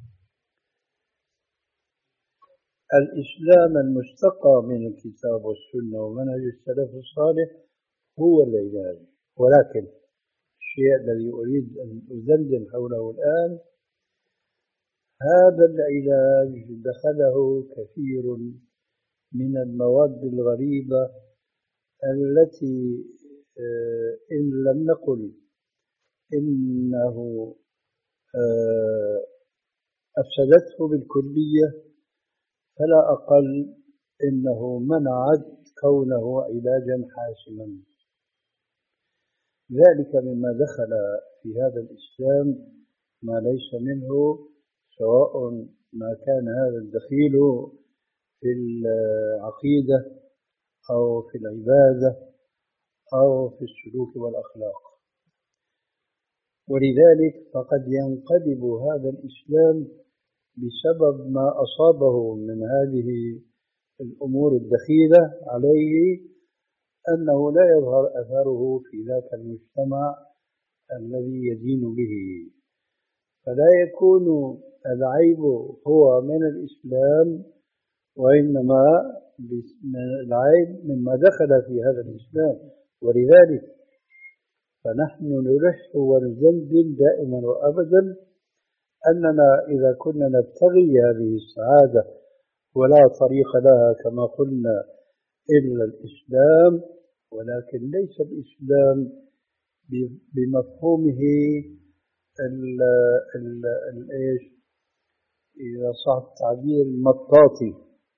الإسلام المستقى من الكتاب والسنة ومنهج السلف الصالح هو العلاج. ولكن الشيء الذي أريد أن أدندن حوله الآن هذا العلاج دخله كثير من المواد الغريبة التي إن لم نقل إنه أفسدته بالكلية فلا أقل إنه منعت كونه علاجا حاسما. ذلك مما دخل في هذا الإسلام ما ليس منه، سواء ما كان هذا الدخيل في العقيدة أو في العبادة أو في السلوك والأخلاق. ولذلك فقد ينقلب هذا الإسلام بسبب ما أصابه من هذه الأمور الدخيلة عليه أنه لا يظهر أثره في ذاك المجتمع الذي يدين به، فلا يكون العيب هو من الإسلام وإنما العيب مما دخل في هذا الإسلام. ولذلك فنحن نلح ونزندن دائما وأبدا أننا إذا كنا نبتغي هذه السعادة ولا طريق لها كما قلنا إلا الإسلام، ولكن ليس الإسلام بمفهومه ال ال الإيش إذا صح التعبير المطاطي،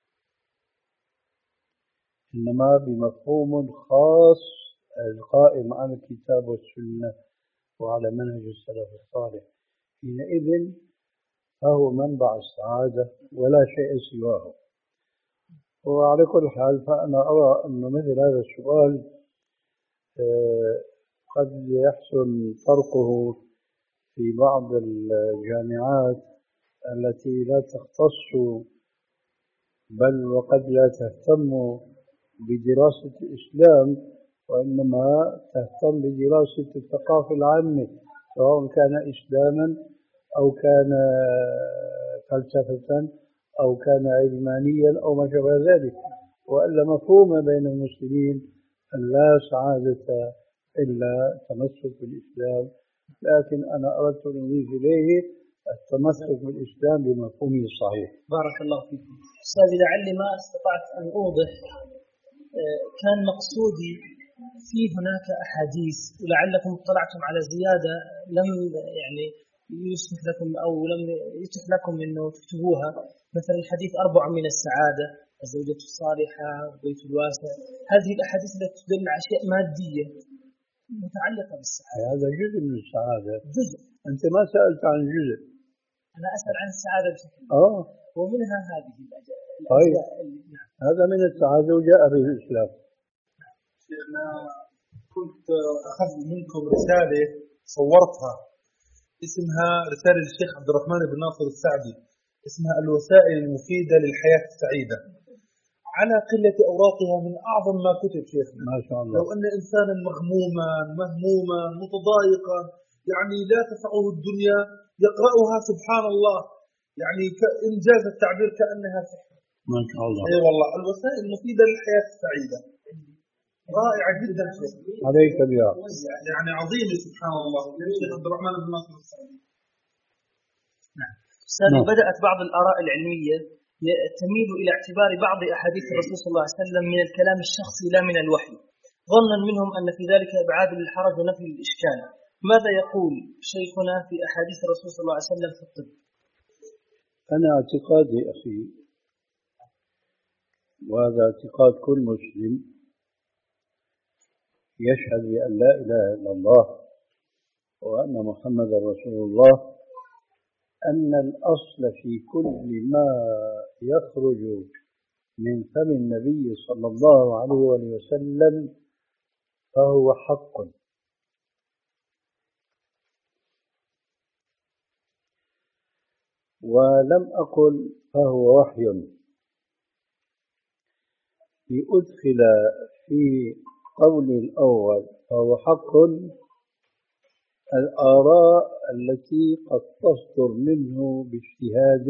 إنما بمفهوم خاص القائم على الكتاب والسنة وعلى منهج السلف الصالح. حينئذ فهو منبع السعادة ولا شيء سواه. وعلى كل حال فأنا أرى أن مثل هذا السؤال قد يحسن طرقه في بعض الجامعات التي لا تختص بل وقد لا تهتم بدراسة الإسلام وإنما تهتم بدراسة الثقافة العامة، سواء كان إسلاما أو كان فلسفة أو كان علمانيا أو ما شابه ذلك، وإلا مفهوم بين المسلمين أن لا سعادة إلا تمسك بالإسلام. لكن أنا أردت أن أضيف إليه التمسك بالإسلام بمفهومه الصحيح. بارك الله فيكم. أستاذ لعلي ما استطعت أن أوضح، كان مقصودي في هناك أحاديث ولعلكم اطلعتم على زيادة لم يعني يسمح لكم أو لم يتح لكم أنه تكتبوها، مثل الحديث أربع من السعادة، الزوجة الصالحة، البيت الواسع، هذه الأحاديث التي تدل على أشياء مادية متعلقة بالسعادة. هذا جزء من السعادة. جزء. أنت ما سألت عن جزء. أنا أسأل عن السعادة بشكل آه. ومنها هذه الأجزاء. طيب. نعم. هذا من السعادة وجاء به الإسلام. شيخنا كنت أخذت منكم رسالة صورتها اسمها رسالة للشيخ عبد الرحمن بن ناصر السعدي، اسمها الوسائل المفيدة للحياة السعيدة. على قلة أوراقها من أعظم ما كتب شيخنا. ما شاء الله. لو أن إنسانا مغموما مهموما متضايقا يعني لا تسعه الدنيا يقرأها سبحان الله يعني إنجاز التعبير كأنها سحر. ما شاء الله. اي والله الوسائل مفيدة للحياة السعيدة رائعة جدا شيخ. عليك بها. يعني عظيمة سبحان الله. شيخ عبد الرحمن بن ناصر السعدي. نعم. بدأت بعض الآراء العلمية تميل إلى اعتبار بعض أحاديث الرسول صلى الله عليه وسلم من الكلام الشخصي لا من الوحي، ظنا منهم أن في ذلك إبعاد للحرج ونفي الإشكال. ماذا يقول شيخنا في أحاديث الرسول صلى الله عليه وسلم في الطب؟ أنا اعتقادي أخي، وهذا اعتقاد كل مسلم يشهد بأن لا إله إلا الله وأن محمد رسول الله، أن الأصل في كل ما يخرج من فم النبي صلى الله عليه وسلم فهو حق، ولم أقل فهو وحي. لأدخل في قولي الأول فهو حق الآراء التي قد تصدر منه باجتهاد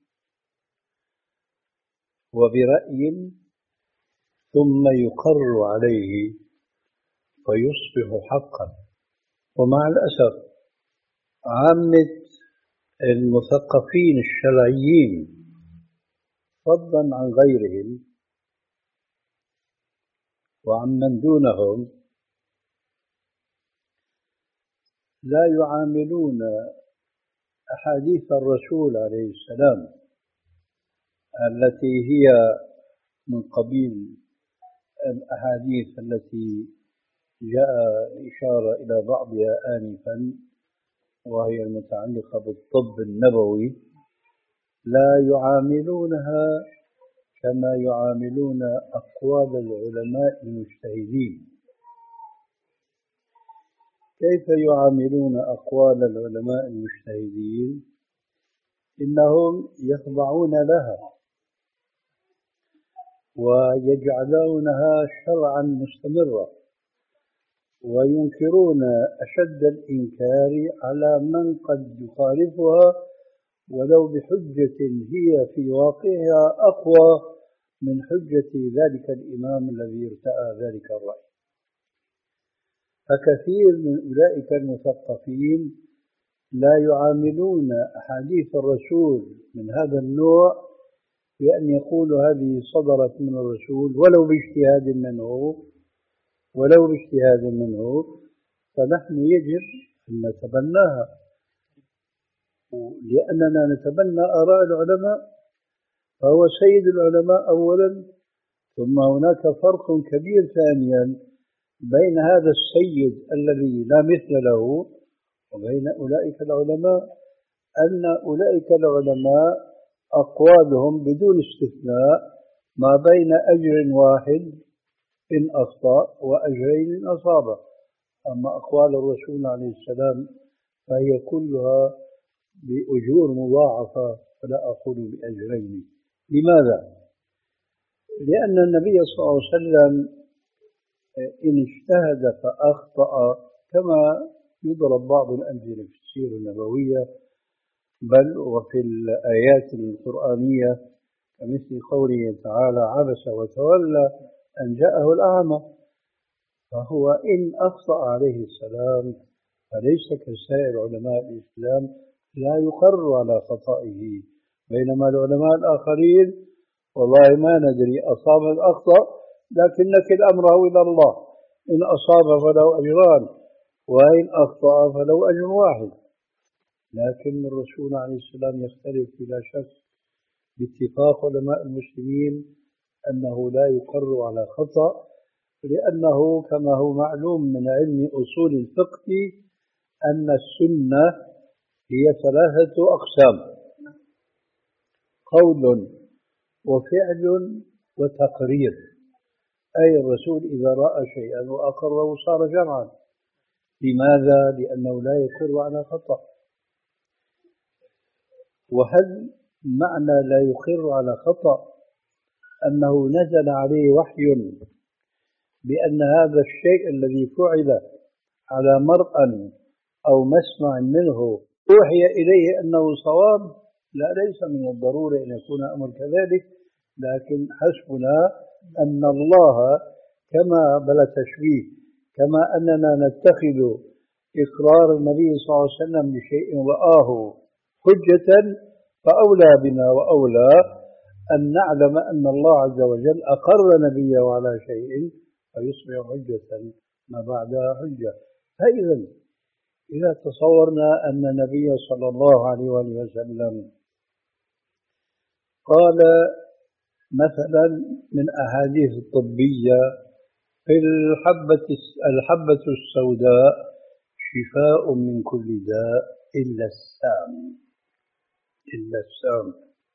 وبرأي ثم يقر عليه فيصبح حقا. ومع الأسف عامة المثقفين الشرعيين فضلا عن غيرهم وعمن دونهم لا يعاملون أحاديث الرسول عليه السلام التي هي من قبيل الأحاديث التي جاء إشارة إلى بعضها آنفا وهي المتعلقة بالطب النبوي، لا يعاملونها كما يعاملون أقوال العلماء المجتهدين. كيف يعاملون أقوال العلماء المجتهدين؟ إنهم يخضعون لها ويجعلونها شرعا مستمرا وينكرون أشد الإنكار على من قد يخالفها ولو بحجة هي في واقعها أقوى من حجة ذلك الإمام الذي ارتأى ذلك الرأي. فكثير من أولئك المثقفين لا يعاملون أحاديث الرسول من هذا النوع بأن يقولوا هذه صدرت من الرسول ولو باجتهاد منه ولو باجتهاد منه فنحن يجب أن نتبناها لأننا نتبنى آراء العلماء، فهو سيد العلماء أولا، ثم هناك فرق كبير ثانيا بين هذا السيد الذي لا مثل له وبين أولئك العلماء، أن أولئك العلماء أقوالهم بدون استثناء ما بين أجر واحد إن أخطأ وأجرين إن أصاب. أما أقوال الرسول عليه السلام فهي كلها بأجور مضاعفة فلا أقول بأجرين. لماذا؟ لأن النبي صلى الله عليه وسلم إن اجتهد فأخطأ كما يضرب بعض الأمثلة في السيرة النبوية بل وفي الآيات القرآنية كمثل قوله تعالى عبس وتولى أن جاءه الأعمى، فهو إن أخطأ عليه السلام فليس كسائر علماء الإسلام لا يقر على خطئه، بينما العلماء الآخرين والله ما ندري أصاب أم أخطأ لكن نكل أمره إلى الله، إن أصاب فله أجران وإن أخطأ فله أجر واحد. لكن الرسول عليه السلام يختلف بلا شك باتفاق علماء المسلمين أنه لا يقر على خطأ، لأنه كما هو معلوم من علم أصول الفقه أن السنة هي ثلاثة أقسام: قول وفعل وتقرير، أي الرسول إذا رأى شيئا وأقره صار جمعا. لماذا؟ لأنه لا يقر على خطأ. وهل معنى لا يقر على خطأ أنه نزل عليه وحي بأن هذا الشيء الذي فعل على مرأى أو مسمع منه أوحي إليه أنه صواب، لا ليس من الضروري أن يكون أمر كذلك، لكن حسبنا أن الله كما بلا تشبيه كما أننا نتخذ إقرار النبي صلى الله عليه وسلم بشيء رآه حجة، فأولى بنا وأولى أن نعلم أن الله عز وجل أقر نبيه على شيء فيصبح حجة ما بعدها حجة. فإذا إذا تصورنا أن النبي صلى الله عليه وسلم قال مثلا من أحاديث الطبية الحبة الحبة السوداء شفاء من كل داء إلا السام، إلا السام.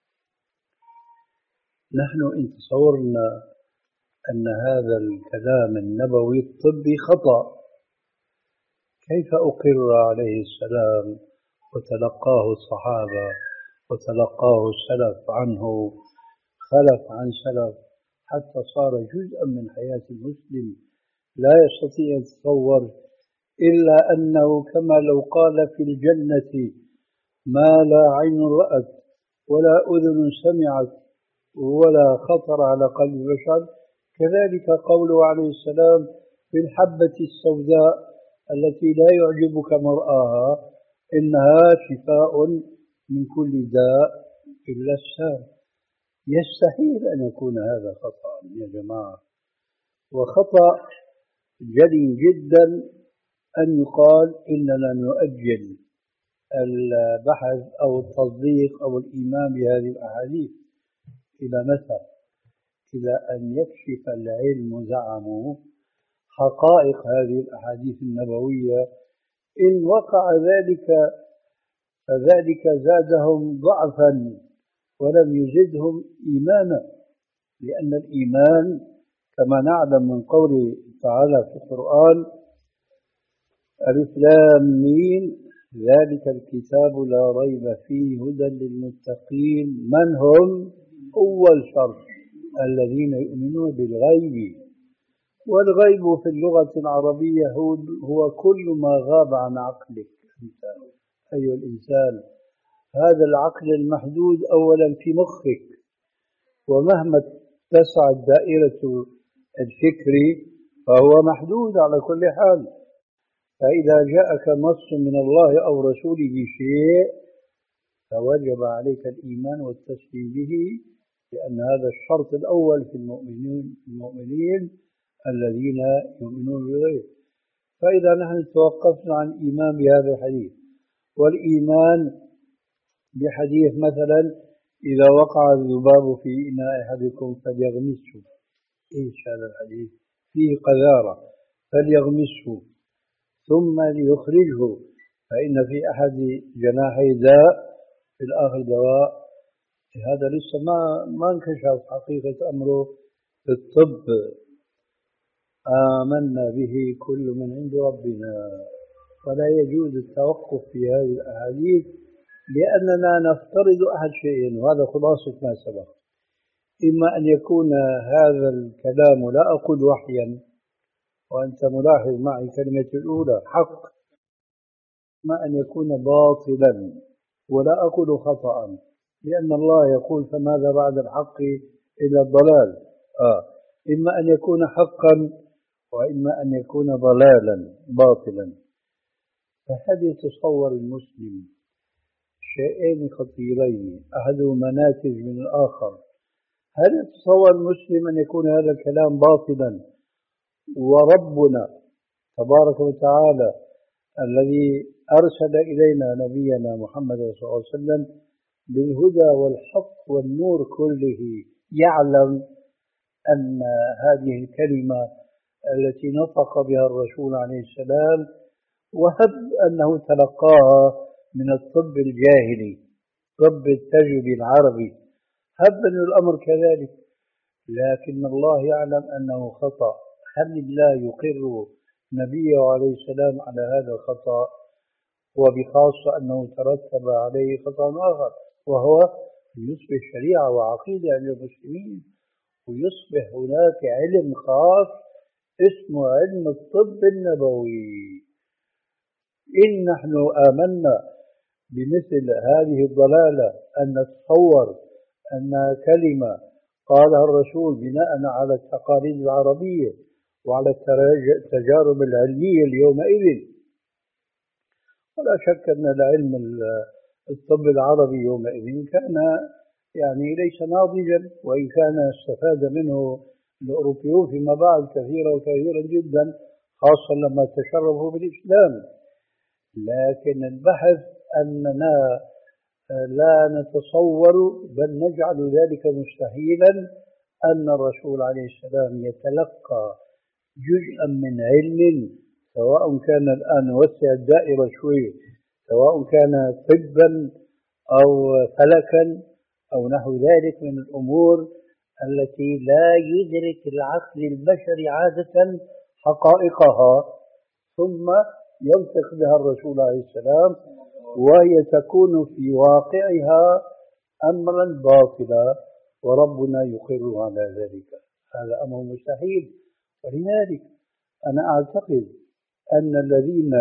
نحن إن تصورنا أن هذا الكلام النبوي الطبي خطأ، كيف أقر عليه السلام وتلقاه الصحابة وتلقاه السلف عنه خلف عن سلف حتى صار جزءا من حياة المسلم؟ لا يستطيع أن يتصور إلا أنه كما لو قال في الجنة ما لا عين رأت ولا أذن سمعت ولا خطر على قلب بشر، كذلك قوله عليه السلام في الحبة السوداء التي لا يعجبك مرآها إنها شفاء من كل داء إلا السام. يستحيل أن يكون هذا خطأ يا جماعة، وخطأ جلي جدا أن يقال إننا نؤجل البحث أو التصديق أو الإيمان بهذه الأحاديث. إلى متى؟ إلى أن يكشف العلم زعمه حقائق هذه الأحاديث النبوية. إن وقع ذلك فذلك زادهم ضعفا ولم يزدهم إيمانا، لأن الإيمان كما نعلم من قوله تعالى في القرآن ألف لام ميم ذلك الكتاب لا ريب فيه هدى للمتقين من هم؟ أول شرط الذين يؤمنون بالغيب، والغيب في اللغة العربية هو, هو كل ما غاب عن عقلك أنت أيها الإنسان. هذا العقل المحدود أولا في مخك، ومهما اتسعت دائرة الفكر فهو محدود على كل حال. فإذا جاءك نص من الله أو رسوله بشيء فوجب عليك الإيمان والتسليم به، لأن هذا الشرط الأول في المؤمنين, المؤمنين الذين يؤمنون بالغيب. فإذا نحن توقفنا عن الإيمان بهذا الحديث، والإيمان بحديث مثلا إذا وقع الذباب في إناء أحدكم فليغمسه، إيش هذا الحديث؟ فيه قذارة، فليغمسه ثم ليخرجه فإن في أحد جناحي داء في الآخر دواء. هذا لسه ما ما انكشف حقيقة أمره في الطب. آمنا به كل من عند ربنا، ولا يجوز التوقف في هذه الأحاديث لأننا نفترض أحد شيئين، وهذا خلاصة ما سبق. إما أن يكون هذا الكلام لا أقول وحيا وأنت ملاحظ معي كلمة الأولى حق، ما أن يكون باطلا ولا أقول خطأ، لأن الله يقول فماذا بعد الحق إلا الضلال. آه. إما أن يكون حقا وإما أن يكون ضلالا باطلا. فهل يتصور المسلم شيئين خطيرين أحدهما ناتج من الآخر؟ هل يتصور المسلم أن يكون هذا الكلام باطلا وربنا تبارك وتعالى الذي أرسل إلينا نبينا محمد صلى الله عليه وسلم بالهدى والحق والنور كله يعلم أن هذه الكلمة التي نطق بها الرسول عليه السلام وهب أنه تلقاها من الطب الجاهلي طب التجربي العربي، هب أن الأمر كذلك، لكن الله يعلم أنه خطأ. هل الله يقر نبيه عليه السلام على هذا الخطأ؟ وبخاصة أنه ترتب عليه خطأ آخر وهو يصبح شريعة وعقيدة للمسلمين، ويصبح هناك علم خاص اسمه علم الطب النبوي. إن نحن آمنا بمثل هذه الضلالة أن نتصور أن كلمة قالها الرسول بناء على التقاليد العربية وعلى التجارب العلمية اليومئذ. ولا شك أن العلم الطب العربي يومئذ كان يعني ليس ناضجا، وإن كان استفاد منه الأوروبيون فيما بعد كثيرا وكثيرا جدا، خاصة لما تشرفوا بالإسلام. لكن البحث أننا لا نتصور بل نجعل ذلك مستحيلا أن الرسول عليه السلام يتلقى جزءا من علم، سواء كان الآن نوسع الدائرة شوي، سواء كان طبا أو فلكا أو نحو ذلك من الأمور التي لا يدرك العقل البشري عادة حقائقها، ثم ينطق بها الرسول عليه السلام وهي تكون في واقعها أمرا باطلا، وربنا يقر على ذلك. هذا أمر مستحيل. ولذلك أنا أعتقد أن الذين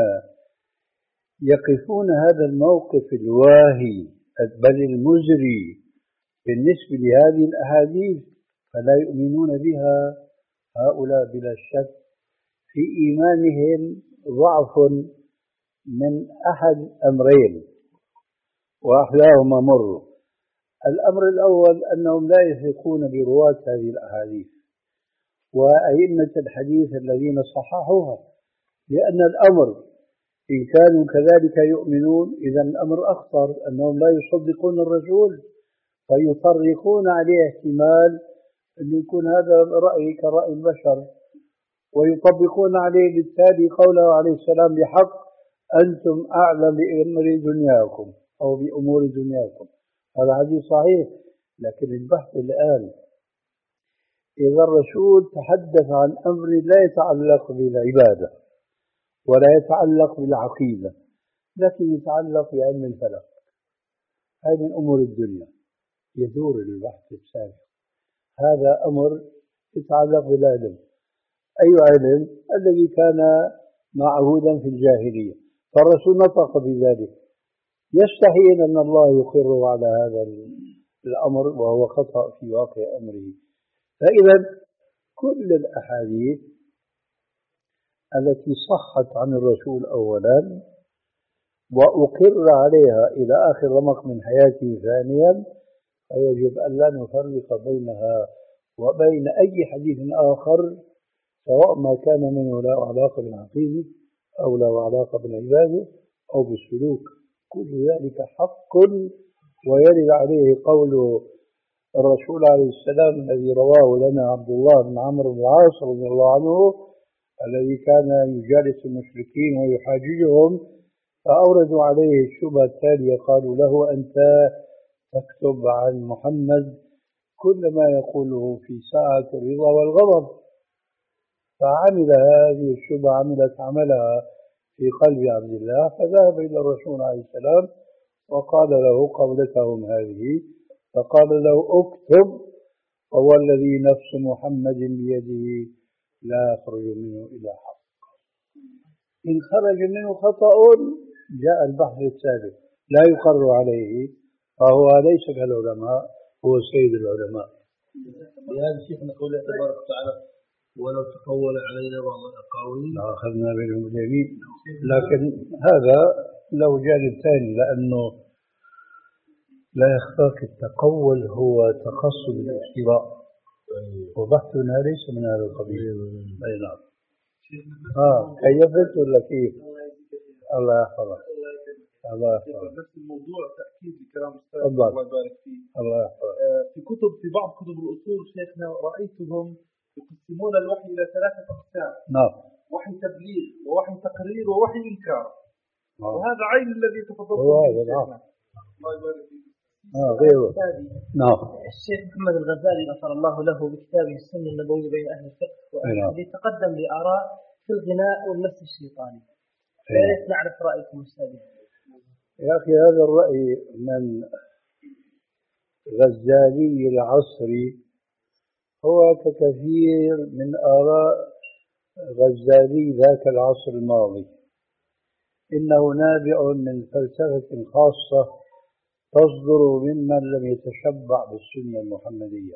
يقفون هذا الموقف الواهي بل المزري بالنسبة لهذه الأحاديث فلا يؤمنون بها، هؤلاء بلا شك في إيمانهم ضعف من أحد أمرين وأحلاهما مر. الأمر الأول أنهم لا يثقون برواة هذه الأحاديث وأئمة الحديث الذين صححوها، لأن الأمر إن كانوا كذلك يؤمنون إذا الأمر أخطر، أنهم لا يصدقون الرسول فيطرقون عليه احتمال أن يكون هذا رأي كرأي البشر، ويطبقون عليه بالتالي قوله عليه السلام بحق: أنتم أعلم بأمر دنياكم أو بأمور دنياكم. هذا حديث صحيح. لكن البحث الآن إذا الرسول تحدث عن أمر لا يتعلق بالعبادة ولا يتعلق بالعقيدة، لكن يتعلق بعلم الفلك، هذه من أمور الدنيا، يدور البحث السابق. هذا أمر يتعلق بالعلم. أي علم؟ الذي كان معهودا في الجاهلية، فالرسول نطق بذلك. يستحيل أن الله يقر على هذا الأمر وهو خطأ في واقع أمره. فإذا كل الأحاديث التي صحت عن الرسول أولا وأقر عليها إلى آخر رمق من حياته ثانيا، فيجب أن لا نفرق بينها وبين أي حديث آخر، سواء ما كان منه له علاقة بالعقيدة أو له علاقة بالعبادة أو بالسلوك. كل ذلك حق، ويرد عليه قول الرسول عليه السلام الذي رواه لنا عبد الله بن عمرو بن العاص رضي الله عنه، الذي كان يجالس المشركين ويحاججهم، فأوردوا عليه الشبهة التالية: قالوا له: أنت تكتب عن محمد كل ما يقوله في ساعة الرضا والغضب. فعمل هذه الشبهة، عملت عملها في قلب عبد الله، فذهب إلى الرسول عليه السلام وقال له قولتهم هذه، فقال له: اكتب: وهو الذي نفس محمد بيده لا يخرج منه إلا حق. إن خرج منه خطأ جاء البحث السابق لا يقر عليه، فهو ليس كالعلماء، هو سيد العلماء. لهذا شيخنا قوله تبارك وتعالى: ولو تقول علينا بعض الأقاويل لأخذنا منهم اليمين. لكن هذا له جانب ثاني، لأنه لا يخفاك التقول هو تقصد الافتراء، وبحثنا ليس من هذا القبيل. أي نعم. آه كيفت ولا كيف؟ الله يحفظك. الله يحفظك. نفس الموضوع تأكيد لكلام الأستاذ الله يبارك فيه. الله يحفظك. في كتب في بعض كتب الأصول شيخنا رأيتهم يقسمون الوحي إلى ثلاثة أقسام: نعم. وحي تبليغ، ووحي تقرير، ووحي إنكار. نعم. وهذا عين الذي تفضلت هو به هذا. شيخنا. الله يبارك فيك. آه غيره. نعم. الشيخ محمد الغزالي غفر الله له بكتابه السنة النبوي بين أهل الفقه وأهل الحديث تقدم لآراء في الغناء والمس الشيطاني. فليس نعرف رأيكم أستاذ. يا أخي هذا الرأي من غزالي العصري هو ككثير من آراء غزالي ذاك العصر الماضي، إنه نابع من فلسفة خاصة تصدر ممن لم يتشبع بالسنة المحمدية،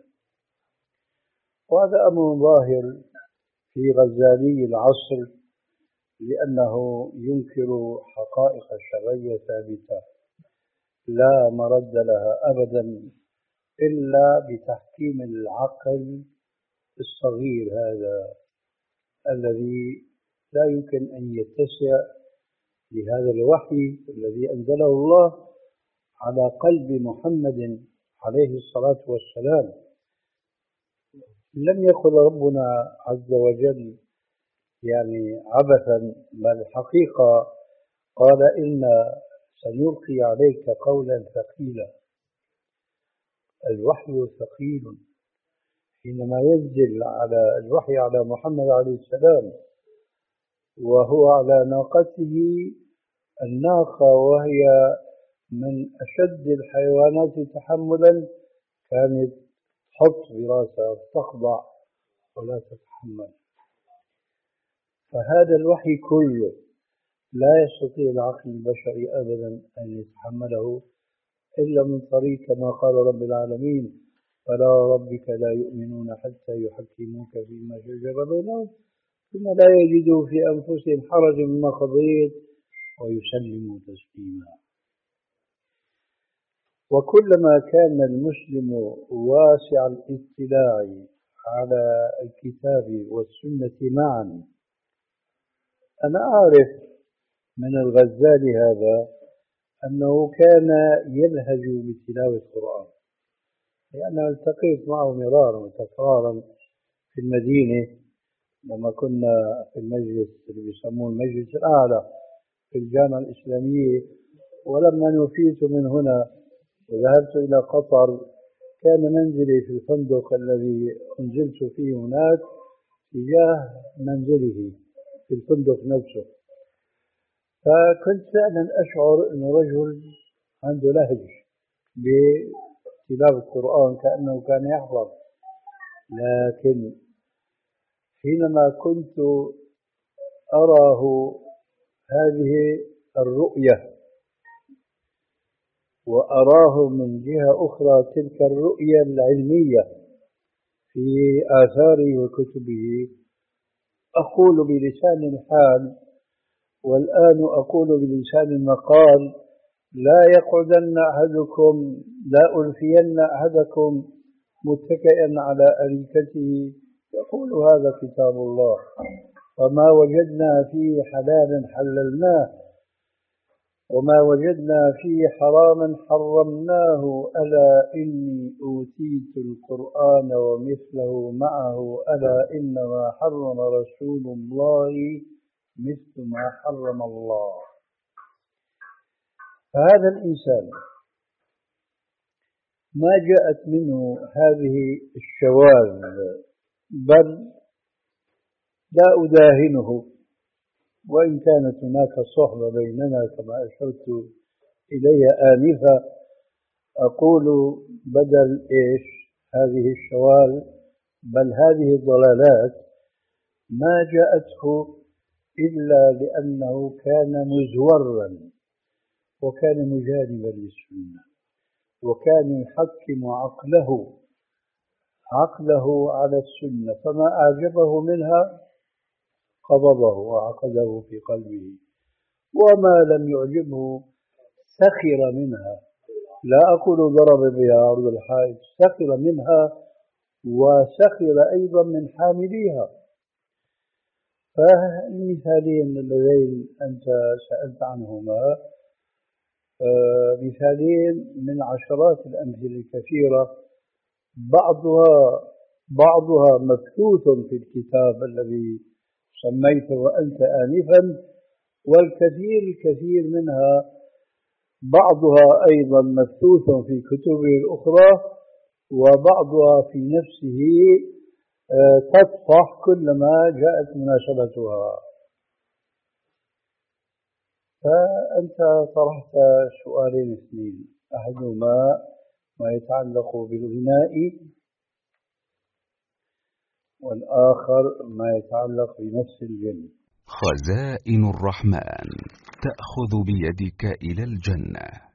وهذا أمر ظاهر في غزالي العصر، لأنه ينكر حقائق شرعية ثابتة لا مرد لها أبدا إلا بتحكيم العقل الصغير هذا الذي لا يمكن أن يتسع لهذا الوحي الذي أنزله الله على قلب محمد عليه الصلاة والسلام. لم يقل ربنا عز وجل يعني عبثا، بل الحقيقة قال إن سنلقي عليك قولا ثقيلا. الوحي ثقيل، حينما ينزل على الوحي على محمد عليه السلام وهو على ناقته، الناقة وهي من أشد الحيوانات تحملا كانت تحط براسها تخضع ولا تتحمل. فهذا الوحي كله لا يستطيع العقل البشري أبدا أن يتحمله إلا من طريق كما قال رب العالمين: فلا ربك لا يؤمنون حتى يحكموك فيما شجر بينهم ثم لا يجدوا في أنفسهم حرج مما قضيت ويسلموا تسليما. وكلما كان المسلم واسع الاطلاع على الكتاب والسنة معا. أنا أعرف من الغزالي هذا أنه كان يلهج بتلاوة القرآن، لأن التقيت معه مرارا وتكرارا في المدينة لما كنا في المجلس اللي بيسموه المجلس الأعلى في الجامعة الإسلامية. ولما نفيت من هنا وذهبت إلى قطر كان منزلي في الفندق الذي أنزلت فيه هناك تجاه منزله في الفندق نفسه، فكنت فعلا أشعر أنه رجل عنده لهج بتلاوة القرآن كأنه كان يحفظ. لكن حينما كنت أراه هذه الرؤية وأراه من جهة أخرى تلك الرؤية العلمية في آثاره وكتبه، أقول بلسان الحال والآن أقول بلسان المقال: لا يقعدن أحدكم لا ألفين أحدكم متكئا على أريكته يقول هذا كتاب الله، وما وجدنا فيه حلالا حللناه وما وجدنا فيه حراما حرمناه، ألا إني أوتيت القرآن ومثله معه، ألا إنما حرم رسول الله مثل ما حرم الله. فهذا الإنسان ما جاءت منه هذه الشواذ، بل لا أداهنه، وإن كانت هناك صحبة بيننا كما أشرت إليها آنفا. أقول بدل إيش هذه الشواذ بل هذه الضلالات ما جاءته إلا لأنه كان مزورا وكان مجانبا للسنة وكان يحكم عقله عقله على السنة، فما أعجبه منها قبضه وعقده في قلبه، وما لم يعجبه سخر منها. لا أقول ضرب بها عرض الحائط، سخر منها وسخر أيضا من حامليها. فالمثالين اللذين أنت سألت عنهما مثالين من عشرات الأمثلة الكثيرة، بعضها بعضها مبثوث في الكتاب الذي سميته أنت آنفا، والكثير الكثير منها بعضها أيضا مبثوث في كتبه الأخرى، وبعضها في نفسه تطفح كلما جاءت مناسبتها. فأنت طرحت سؤالين اثنين، أحدهما ما يتعلق بالغناء والآخر ما يتعلق بنفس الجنة. خزائن الرحمن تأخذ بيدك إلى الجنة.